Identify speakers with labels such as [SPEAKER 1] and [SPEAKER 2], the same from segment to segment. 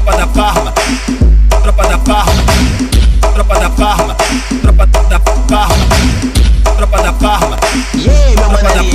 [SPEAKER 1] Tropa da farma, tropa da farma, tropa da farma, tropa da farma, tropa da farma.
[SPEAKER 2] E aí, meu
[SPEAKER 1] maninho,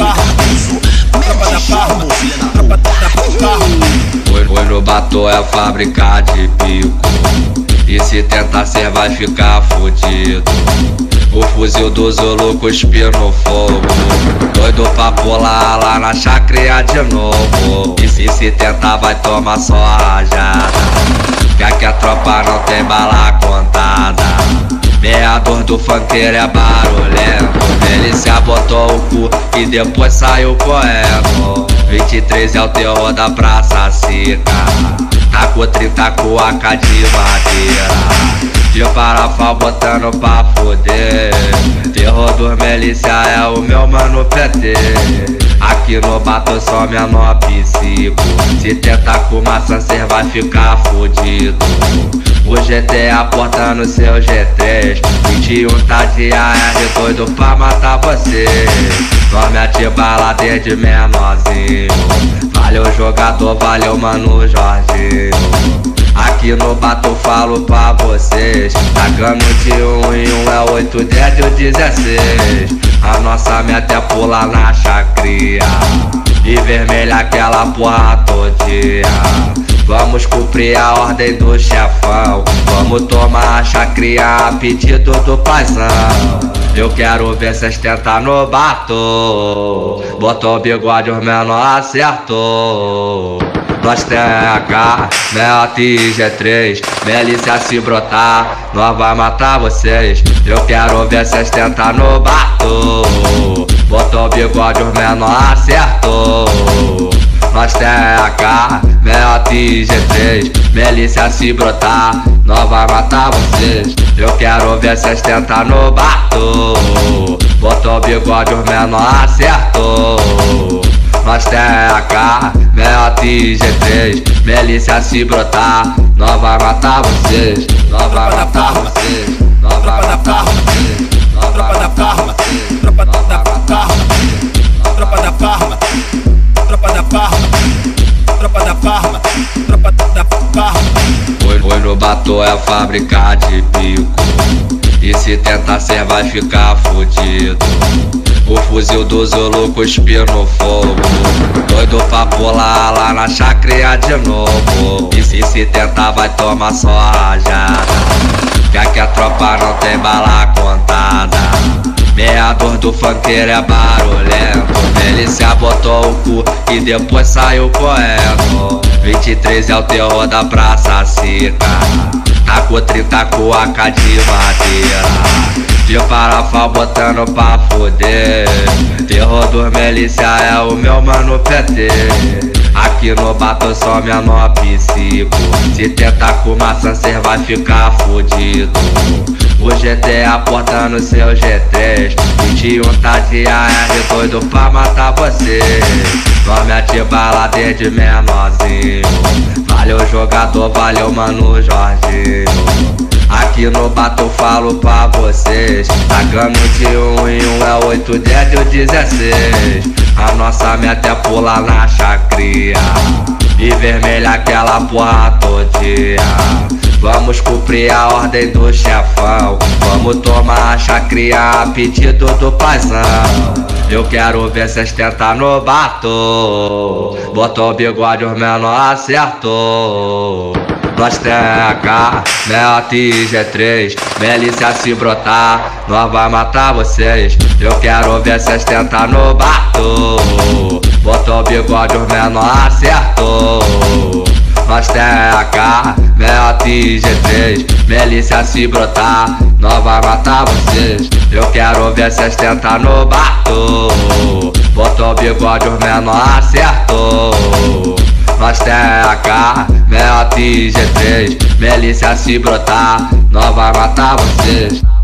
[SPEAKER 1] tropa da farma, tropa da farma.
[SPEAKER 3] Foi no batom é fábrica de bico, e se tentar cê vai ficar fudido. O fuzil do Zulu cuspiu no fogo, doido pra pular lá na chacria de novo. E se tentar vai tomar só a rajada, que aqui a tropa não tem bala contada. Meador do funkeiro é barulhento, Melícia botou o cu e depois saiu correndo. 23 é o terror da Praça Seca, tá com 30 com AK de madeira, de parafal botando pra foder. Terror dos Melícia é o meu mano PT. Aqui no bato só menor psico, se tentar com maçã cê vai ficar fudido. O GTA porta no seu G3, 21 tá de AR doido pra matar você. Nós mete bala desde menorzinho, valeu jogador, valeu mano Jorginho. Aqui no bato falo pra vocês, tacando de 1 em 1 é 8, 10 ou 16. A nossa meta é pular na chacria e vermelha aquela porra todinha. Vamos cumprir a ordem do chefão, vamos tomar a chacria a pedido do paizão. Eu quero ver cês tentar no bato, botou o bigode, os menor acertou. Nós tem AK, Melt e G3, Melícia se brotar, nós vai matar vocês. Eu quero ver cês tentar no bato, botou o bigode, os menor acertou. Nós tem AK, Melt e G3, Melícia se brotar, nós vai matar vocês. Eu quero ver cês tentar no bato, botou o bigode, os menor acertou. Nós tem AK, Melt e G3, Melícia se brotar, nós vai matar vocês. Nós vai matar vocês, nós vai matar vocês, nós vai matar vocês,
[SPEAKER 1] tropa da farma, tropa da farma, tropa da farma, tropa da farma, tropa da farma.
[SPEAKER 3] Foi no batom é fábrica de bico, e se tentar cê vai ficar fudido. O fuzil do Zulu cuspiu no fogo, doido pra pular lá na chacria de novo. E se tentar vai tomar só a rajada, que aqui a tropa não tem bala contada. Meador do funkeiro é barulhento, Melícia botou o cu e depois saiu correndo. 23 é o terror da Praça Seca, tá com 30 com AK de madeira, de parafal botando pra foder. Terror dos Melícia é o meu mano PT. Aqui no bato só menor psico, se tentar com maçã cê vai ficar fudido. O GTA porta no seu G3, 21 tá de AR doido pra matar você. Nós mete bala desde menorzinho, valeu jogador, valeu mano Jorginho. Aqui no bato falo pra vocês, tacando de 1 em 1 é 8, 10 ou 16. A nossa meta é pular na chacria e vermelha aquela porra todinha. Vamos cumprir a ordem do chefão, vamos tomar a chacria a pedido do paizão. Eu quero ver cês tentar no bato, botou o bigode, os menor acertou. Nós tem AK, Melt e G3, Melícia se brotar, nós vai matar vocês. Eu quero ver cês tentar no bato, botou o bigode, os menor acertou. Nós tem AK, Melt e G3, Melícia se brotar, nós vai matar vocês. Eu quero ver cês tentar no bato, botou o bigode, os menor acertou. Nós tem AK, Melt e G3, Melícia se brotar, nós vai matar vocês.